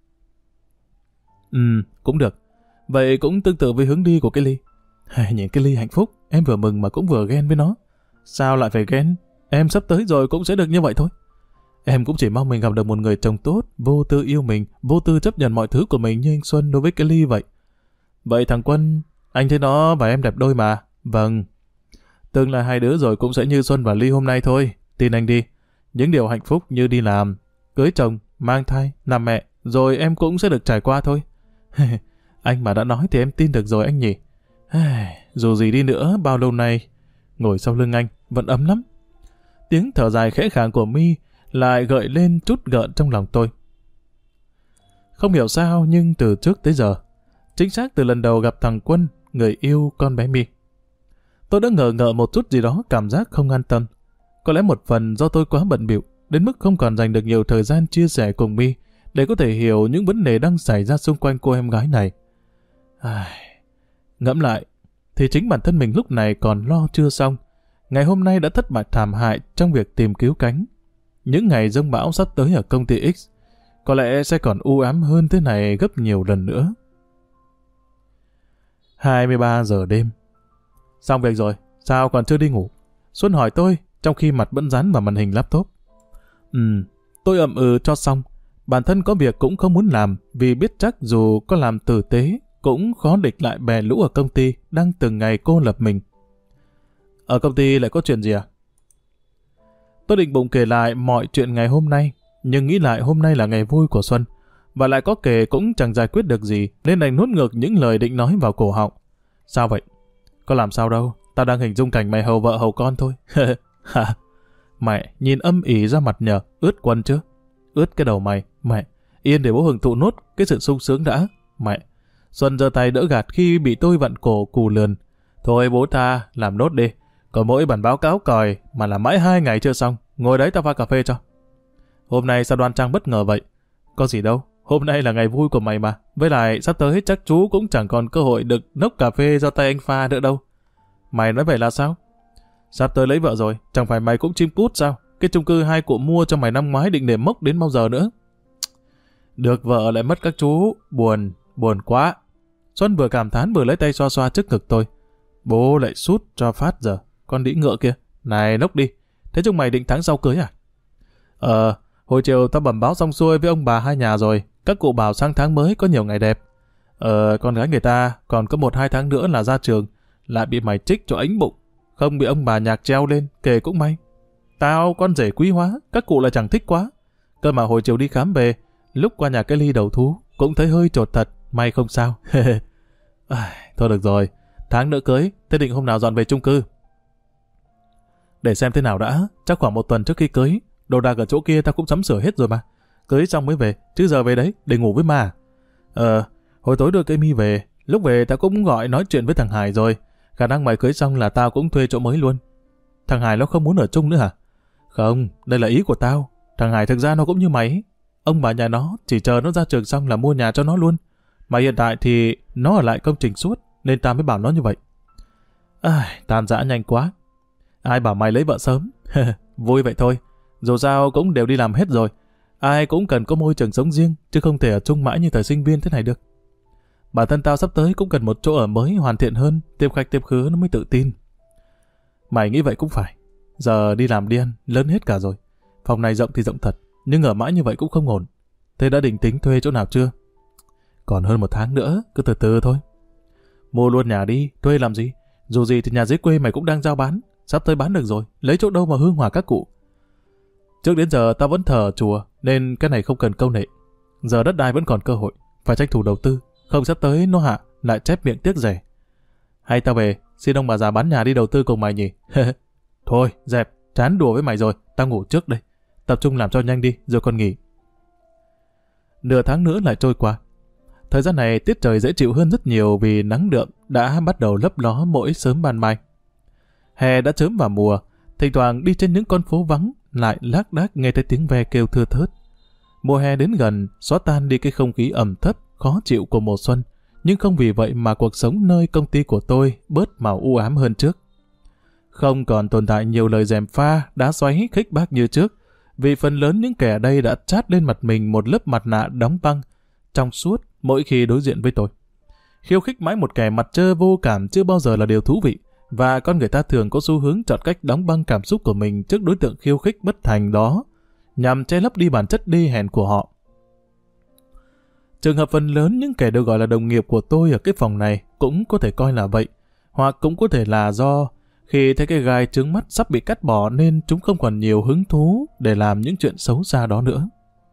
S1: Cũng được. Vậy cũng tương tự với hướng đi của cái Ly. Nhìn cái Ly hạnh phúc, em vừa mừng mà cũng vừa ghen với nó. Sao lại phải ghen? Em sắp tới rồi cũng sẽ được như vậy thôi. Em cũng chỉ mong mình gặp được một người chồng tốt, vô tư yêu mình, vô tư chấp nhận mọi thứ của mình như anh Xuân đối với cái Ly vậy. Vậy thằng Quân, anh thấy nó và em đẹp đôi mà. Vâng. Tương lai hai đứa rồi cũng sẽ như Xuân và Ly hôm nay thôi. Tin anh đi. Những điều hạnh phúc như đi làm, cưới chồng, mang thai, làm mẹ, rồi em cũng sẽ được trải qua thôi. Anh mà đã nói thì em tin được rồi anh nhỉ. Dù gì đi nữa, bao lâu nay, ngồi sau lưng anh, vẫn ấm lắm. Tiếng thở dài khẽ khàng của Mi lại gợi lên chút gợn trong lòng tôi. Không hiểu sao nhưng từ trước tới giờ, chính xác từ lần đầu gặp thằng Quân, người yêu con bé Mi, tôi đã ngờ ngợ một chút gì đó cảm giác không an tâm. Có lẽ một phần do tôi quá bận bịu đến mức không còn dành được nhiều thời gian chia sẻ cùng Mi để có thể hiểu những vấn đề đang xảy ra xung quanh cô em gái này. Ngẫm lại, thì chính bản thân mình lúc này còn lo chưa xong. Ngày hôm nay đã thất bại thảm hại trong việc tìm cứu cánh. Những ngày giông bão sắp tới ở công ty X có lẽ sẽ còn u ám hơn thế này gấp nhiều lần nữa. 23 giờ đêm. Xong việc rồi, sao còn chưa đi ngủ? Xuân hỏi tôi, trong khi mặt vẫn dán vào màn hình laptop. Tôi cho xong. Bản thân có việc cũng không muốn làm, vì biết chắc dù có làm tử tế, cũng khó địch lại bè lũ ở công ty đang từng ngày cô lập mình. Ở công ty lại có chuyện gì à? Tôi định bụng kể lại mọi chuyện ngày hôm nay, nhưng nghĩ lại hôm nay là ngày vui của Xuân, và lại có kể cũng chẳng giải quyết được gì, nên đành nuốt ngược những lời định nói vào cổ họng. Sao vậy? Có làm sao đâu, tao đang hình dung cảnh mày hầu vợ hầu con thôi. Hả? Mẹ, nhìn âm ỉ ra mặt nhờ, ướt quần chưa? Ướt cái đầu mày, mẹ. Yên để bố hưởng thụ nốt cái sự sung sướng đã. Mẹ. Xuân giơ tay đỡ gạt khi bị tôi vặn cổ cù lườn. Thôi bố ta, làm nốt đi. Còn mỗi bản báo cáo còi mà làm mãi 2 ngày chưa xong, ngồi đấy tao pha cà phê cho. Hôm nay sao đoan trang bất ngờ vậy? Có gì đâu, hôm nay là ngày vui của mày mà. Với lại sắp tới chắc chú cũng chẳng còn cơ hội được nốc cà phê do tay anh pha nữa đâu. Mày nói vậy là sao? Sắp tới lấy vợ rồi, chẳng phải mày cũng chim cút sao? Cái chung cư hai cụ mua cho mày năm ngoái định để mốc đến bao giờ nữa? Được vợ lại mất các chú, buồn quá. Xuân vừa cảm thán vừa lấy tay xoa xoa trước ngực tôi. Bố lại sút cho phát giờ, con đĩ ngựa kia. Này nốc đi, thế chúng mày định tháng sau cưới à? Hồi chiều tao bẩm báo xong xuôi với ông bà hai nhà rồi, các cụ bảo sang tháng mới có nhiều ngày đẹp. Con gái người ta còn có 1-2 tháng nữa là ra trường, lại bị mày trích cho ánh bụng, không bị ông bà nhạc treo lên, kể cũng may. Tao con rể quý hóa, các cụ lại chẳng thích quá. Cơ mà hồi chiều đi khám về, lúc qua nhà cái ly đầu thú, cũng thấy hơi chột thật, may không sao. Thôi được rồi, tháng nữa cưới, thế định hôm nào dọn về chung cư? Để xem thế nào đã, chắc khoảng 1 tuần trước khi cưới, đồ đạc ở chỗ kia tao cũng sắm sửa hết rồi mà. Cưới xong mới về, chứ giờ về đấy, để ngủ với ma. Hồi tối đưa cây mi về, lúc về tao cũng gọi nói chuyện với thằng Hải rồi. Khả năng mày cưới xong là tao cũng thuê chỗ mới luôn. Thằng Hải nó không muốn ở chung nữa hả? Không, đây là ý của tao. Thằng Hải thực ra nó cũng như mày. Ông bà nhà nó chỉ chờ nó ra trường xong là mua nhà cho nó luôn. Mà hiện tại thì nó ở lại công trình suốt, nên tao mới bảo nó như vậy. Tan rã nhanh quá. Ai bảo mày lấy vợ sớm? Vui vậy thôi. Dù sao cũng đều đi làm hết rồi. Ai cũng cần có môi trường sống riêng, chứ không thể ở chung mãi như thời sinh viên thế này được. Bản thân tao sắp tới cũng cần một chỗ ở mới hoàn thiện hơn, tiếp khách tiếp khứa nó mới tự tin. Mày nghĩ vậy cũng phải. Giờ đi làm đi ăn, lớn hết cả rồi. Phòng này rộng thì rộng thật, nhưng ở mãi như vậy cũng không ổn. Thế đã định tính thuê chỗ nào chưa? Còn hơn 1 tháng nữa, cứ từ từ thôi. Mua luôn nhà đi, thuê làm gì? Dù gì thì nhà dưới quê mày cũng đang giao bán, sắp tới bán được rồi, lấy chỗ đâu mà hương hòa các cụ. Trước đến giờ tao vẫn thờ chùa, nên cái này không cần câu nệ. Giờ đất đai vẫn còn cơ hội, phải tranh thủ đầu tư, không sắp tới nó hạ lại chép miệng tiếc rẻ. Hay tao về, xin ông bà già bán nhà đi đầu tư cùng mày nhỉ? Thôi, dẹp, chán đùa với mày rồi, tao ngủ trước đây. Tập trung làm cho nhanh đi, rồi còn nghỉ. Nửa tháng nữa lại trôi qua. Thời gian này tiết trời dễ chịu hơn rất nhiều vì nắng đượm đã bắt đầu lấp ló mỗi sớm ban mai. Hè đã chớm vào mùa, thỉnh thoảng đi trên những con phố vắng lại lác đác nghe thấy tiếng ve kêu thưa thớt. Mùa hè đến gần, xóa tan đi cái không khí ẩm thấp, khó chịu của mùa xuân, nhưng không vì vậy mà cuộc sống nơi công ty của tôi bớt màu u ám hơn trước. Không còn tồn tại nhiều lời gièm pha, đá xoáy khích bác như trước, vì phần lớn những kẻ ở đây đã chát lên mặt mình một lớp mặt nạ đóng băng, trong suốt mỗi khi đối diện với tôi. Khiêu khích mãi một kẻ mặt trơ vô cảm chưa bao giờ là điều thú vị, và con người ta thường có xu hướng chọn cách đóng băng cảm xúc của mình trước đối tượng khiêu khích bất thành đó, nhằm che lấp đi bản chất đê hèn của họ. Trường hợp phần lớn những kẻ được gọi là đồng nghiệp của tôi ở cái phòng này cũng có thể coi là vậy, hoặc cũng có thể là do khi thấy cái gai trướng mắt sắp bị cắt bỏ nên chúng không còn nhiều hứng thú để làm những chuyện xấu xa đó nữa.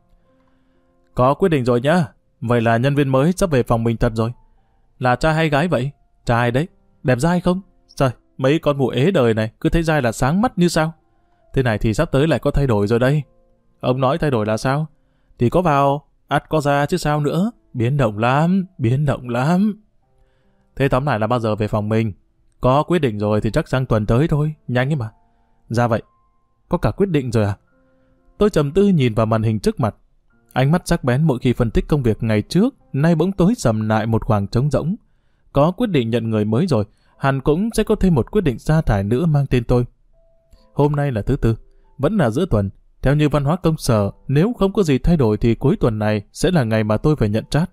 S1: Có quyết định rồi nhá, vậy là nhân viên mới sắp về phòng mình thật rồi. Là trai hay gái vậy? Trai đấy, đẹp dai không? Trời, mấy con mụ ế đời này cứ thấy dai là sáng mắt như sao? Thế này thì sắp tới lại có thay đổi rồi đây. Ông nói thay đổi là sao? Thì có vào, ắt có ra chứ sao nữa. Biến động lắm, biến động lắm. Thế tóm lại là bao giờ về phòng mình? Có quyết định rồi thì chắc sang tuần tới thôi, nhanh ấy mà. Ra vậy, có cả quyết định rồi à? Tôi trầm tư nhìn vào màn hình trước mặt. Ánh mắt sắc bén mỗi khi phân tích công việc ngày trước, nay bỗng tối sầm lại một khoảng trống rỗng. Có quyết định nhận người mới rồi, hẳn cũng sẽ có thêm một quyết định sa thải nữa mang tên tôi. Hôm nay là thứ Tư, vẫn là giữa tuần. Theo như văn hóa công sở, nếu không có gì thay đổi thì cuối tuần này sẽ là ngày mà tôi phải nhận trát.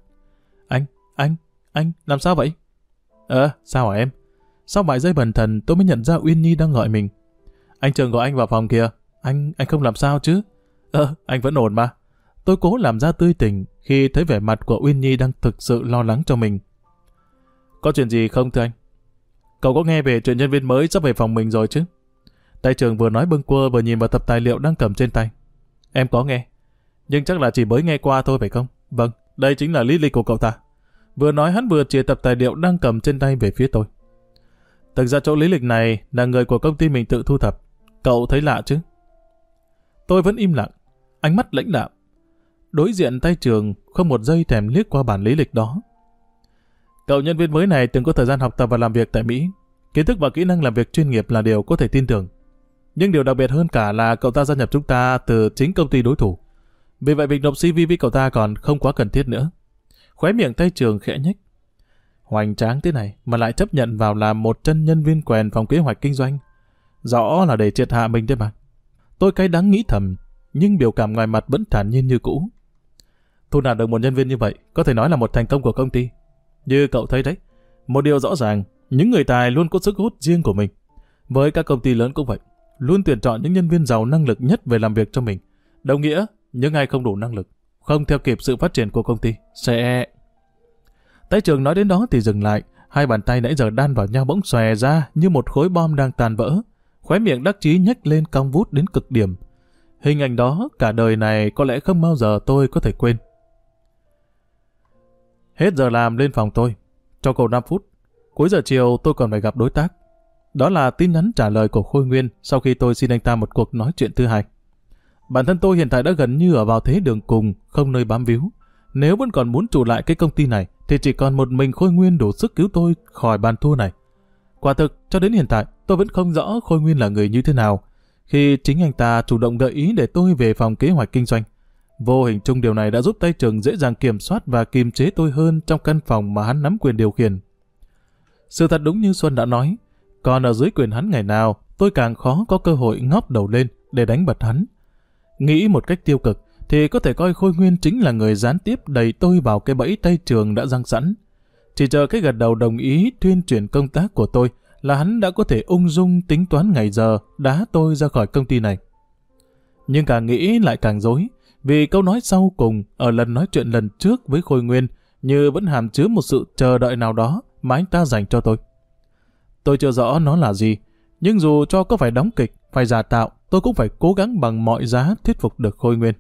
S1: Anh, làm sao vậy? Sao hả em? Sau vài giây bần thần tôi mới nhận ra Uyên Nhi đang gọi mình. Anh Trường gọi anh vào phòng kìa. Anh không làm sao chứ? Anh vẫn ổn mà. Tôi cố làm ra tươi tỉnh khi thấy vẻ mặt của Uyên Nhi đang thực sự lo lắng cho mình. Có chuyện gì không thưa anh? Cậu có nghe về chuyện nhân viên mới sắp về phòng mình rồi chứ? Tay Trường vừa nói bâng quơ vừa nhìn vào tập tài liệu đang cầm trên tay. Em có nghe, nhưng chắc là chỉ mới nghe qua thôi phải không? Vâng, đây chính là lý lịch của cậu ta. Vừa nói hắn vừa chìa tập tài liệu đang cầm trên tay về phía tôi. Thực ra chỗ lý lịch này là người của công ty mình tự thu thập. Cậu thấy lạ chứ? Tôi vẫn im lặng, ánh mắt lãnh đạm. Đối diện tay Trường không một giây thèm liếc qua bản lý lịch đó. Cậu nhân viên mới này từng có thời gian học tập và làm việc tại Mỹ. Kiến thức và kỹ năng làm việc chuyên nghiệp là điều có thể tin tưởng. Nhưng điều đặc biệt hơn cả là cậu ta gia nhập chúng ta từ chính công ty đối thủ. Vì vậy việc nộp CV với cậu ta còn không quá cần thiết nữa. Khóe miệng Tây Trường khẽ nhếch. Hoành tráng thế này mà lại chấp nhận vào làm một chân nhân viên quèn phòng kế hoạch kinh doanh. Rõ là để triệt hạ mình đấy mà. Tôi cay đắng nghĩ thầm, nhưng biểu cảm ngoài mặt vẫn thản nhiên như cũ. Thu nạp được một nhân viên như vậy có thể nói là một thành công của công ty. Như cậu thấy đấy, một điều rõ ràng, những người tài luôn có sức hút riêng của mình. Với các công ty lớn cũng vậy, luôn tuyển chọn những nhân viên giàu năng lực nhất về làm việc cho mình. Đồng nghĩa, những ai không đủ năng lực, không theo kịp sự phát triển của công ty, sẽ... Tái Trường nói đến đó thì dừng lại, hai bàn tay nãy giờ đan vào nhau bỗng xòe ra như một khối bom đang tàn vỡ. Khóe miệng đắc chí nhếch lên cong vút đến cực điểm. Hình ảnh đó cả đời này có lẽ không bao giờ tôi có thể quên. Hết giờ làm lên phòng tôi, cho cậu 5 phút. Cuối giờ chiều tôi còn phải gặp đối tác. Đó là tin nhắn trả lời của Khôi Nguyên sau khi tôi xin anh ta một cuộc nói chuyện thứ hai. Bản thân tôi hiện tại đã gần như ở vào thế đường cùng, không nơi bám víu. Nếu vẫn còn muốn trụ lại cái công ty này, thì chỉ còn một mình Khôi Nguyên đủ sức cứu tôi khỏi bàn thua này. Quả thực, cho đến hiện tại, tôi vẫn không rõ Khôi Nguyên là người như thế nào, khi chính anh ta chủ động gợi ý để tôi về phòng kế hoạch kinh doanh. Vô hình chung điều này đã giúp Tây Trường dễ dàng kiểm soát và kiềm chế tôi hơn trong căn phòng mà hắn nắm quyền điều khiển. Sự thật đúng như Xuân đã nói, còn ở dưới quyền hắn ngày nào, tôi càng khó có cơ hội ngóc đầu lên để đánh bật hắn. Nghĩ một cách tiêu cực, thì có thể coi Khôi Nguyên chính là người gián tiếp đẩy tôi vào cái bẫy Tây Trường đã giăng sẵn. Chỉ chờ cái gật đầu đồng ý tuyên chuyển công tác của tôi là hắn đã có thể ung dung tính toán ngày giờ đá tôi ra khỏi công ty này. Nhưng càng nghĩ lại càng rối, vì câu nói sau cùng ở lần nói chuyện lần trước với Khôi Nguyên như vẫn hàm chứa một sự chờ đợi nào đó mà anh ta dành cho tôi. Tôi chưa rõ nó là gì, nhưng dù cho có phải đóng kịch, phải giả tạo, tôi cũng phải cố gắng bằng mọi giá thuyết phục được Khôi Nguyên.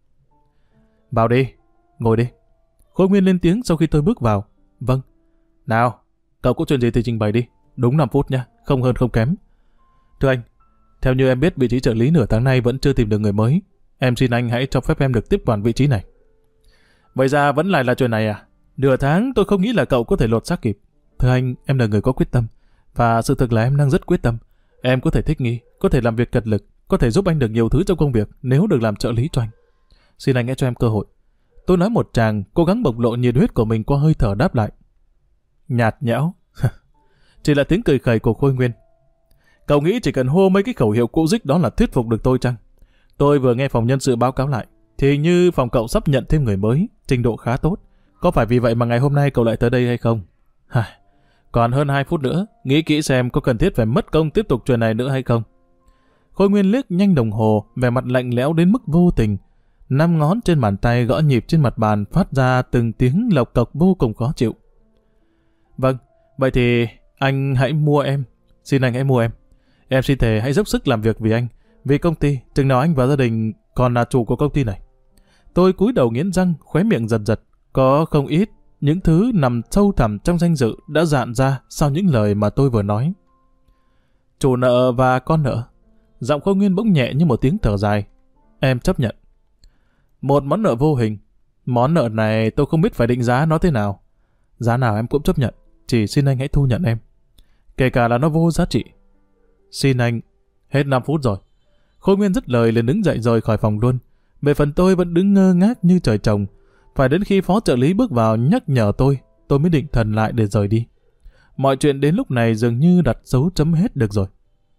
S1: Vào đi, ngồi đi. Khôi Nguyên lên tiếng sau khi tôi bước vào. Vâng. Nào, cậu có chuyện gì thì trình bày đi. Đúng 5 phút nha, không hơn không kém. Thưa anh, theo như em biết vị trí trợ lý nửa tháng nay vẫn chưa tìm được người mới. Em xin anh hãy cho phép em được tiếp quản vị trí này. Vậy ra vẫn lại là chuyện này à? Nửa tháng tôi không nghĩ là cậu có thể lột xác kịp. Thưa anh, em là người có quyết tâm. Và sự thực là em đang rất quyết tâm. Em có thể thích nghi, có thể làm việc cật lực, có thể giúp anh được nhiều thứ trong công việc nếu được làm trợ lý cho anh. Xin anh hãy cho em cơ hội. Tôi nói một tràng, cố gắng bộc lộ nhiệt huyết của mình qua hơi thở đáp lại. Nhạt nhẽo. Chỉ là tiếng cười khẩy của Khôi Nguyên. Cậu nghĩ chỉ cần hô mấy cái khẩu hiệu cũ dích đó là thuyết phục được tôi chăng? Tôi vừa nghe phòng nhân sự báo cáo lại, thì hình như phòng cậu sắp nhận thêm người mới, trình độ khá tốt. Có phải vì vậy mà ngày hôm nay cậu lại tới đây hay không? Còn hơn 2 phút nữa, nghĩ kỹ xem có cần thiết phải mất công tiếp tục chuyện này nữa hay không. Khôi Nguyên liếc nhanh đồng hồ, vẻ mặt lạnh lẽo đến mức vô tình. 5 ngón trên bàn tay gõ nhịp trên mặt bàn phát ra từng tiếng lộc cộc vô cùng khó chịu. Vâng, vậy thì anh hãy mua em. Xin anh hãy mua em. Em xin thề hãy dốc sức làm việc vì anh, vì công ty, chừng nào anh và gia đình còn là chủ của công ty này. Tôi cúi đầu nghiến răng, khóe miệng giật giật. Có không ít những thứ nằm sâu thẳm trong danh dự đã dạn ra sau những lời mà tôi vừa nói. Chủ nợ và con nợ. Giọng Khôi Nguyên bỗng nhẹ như một tiếng thở dài. Em chấp nhận. Một món nợ vô hình. Món nợ này tôi không biết phải định giá nó thế nào. Giá nào em cũng chấp nhận. Chỉ xin anh hãy thu nhận em. Kể cả là nó vô giá trị. Xin anh. Hết 5 phút rồi. Khôi Nguyên dứt lời liền đứng dậy rời khỏi phòng luôn. Về phần tôi vẫn đứng ngơ ngác như trời trồng. Phải đến khi phó trợ lý bước vào nhắc nhở tôi mới định thần lại để rời đi. Mọi chuyện đến lúc này dường như đặt dấu chấm hết được rồi.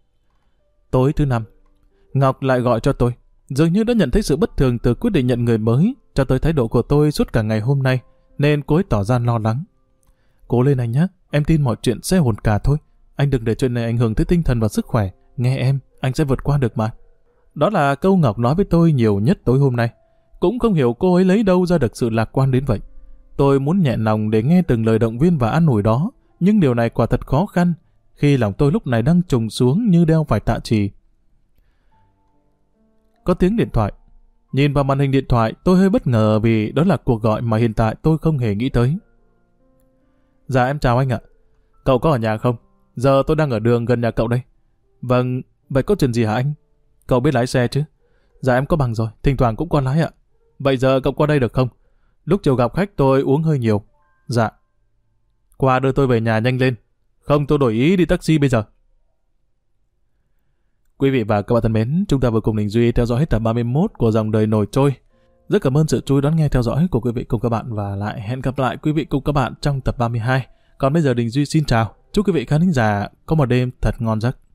S1: Tối thứ 5, Ngọc lại gọi cho tôi. Dường như đã nhận thấy sự bất thường từ quyết định nhận người mới cho tới thái độ của tôi suốt cả ngày hôm nay, nên cô ấy tỏ ra lo lắng. Cố lên anh nhé, em tin mọi chuyện sẽ ổn cả thôi. Anh đừng để chuyện này ảnh hưởng tới tinh thần và sức khỏe. Nghe em, anh sẽ vượt qua được mà. Đó là câu Ngọc nói với tôi nhiều nhất tối hôm nay. Cũng không hiểu cô ấy lấy đâu ra được sự lạc quan đến vậy. Tôi muốn nhẹ lòng để nghe từng lời động viên và an ủi đó, nhưng điều này quả thật khó khăn khi lòng tôi lúc này đang trùng xuống như đeo phải tạ trì. Có tiếng điện thoại. Nhìn vào màn hình điện thoại, tôi hơi bất ngờ vì đó là cuộc gọi mà hiện tại tôi không hề nghĩ tới. Dạ em chào anh ạ. Cậu có ở nhà không? Giờ tôi đang ở đường gần nhà cậu đây. Vâng, vậy có chuyện gì hả anh? Cậu biết lái xe chứ? Dạ em có bằng rồi, thỉnh thoảng cũng có lái ạ. Vậy giờ cậu qua đây được không? Lúc chiều gặp khách tôi uống hơi nhiều. Dạ. Qua đưa tôi về nhà nhanh lên. Không tôi đổi ý đi taxi bây giờ. Quý vị và các bạn thân mến, chúng ta vừa cùng Đình Duy theo dõi hết tập 31 của Dòng Đời Nổi Trôi. Rất cảm ơn sự chú ý đón nghe theo dõi của quý vị cùng các bạn và lại hẹn gặp lại quý vị cùng các bạn trong tập 32. Còn bây giờ Đình Duy xin chào. Chúc quý vị khán thính giả có một đêm thật ngon giấc.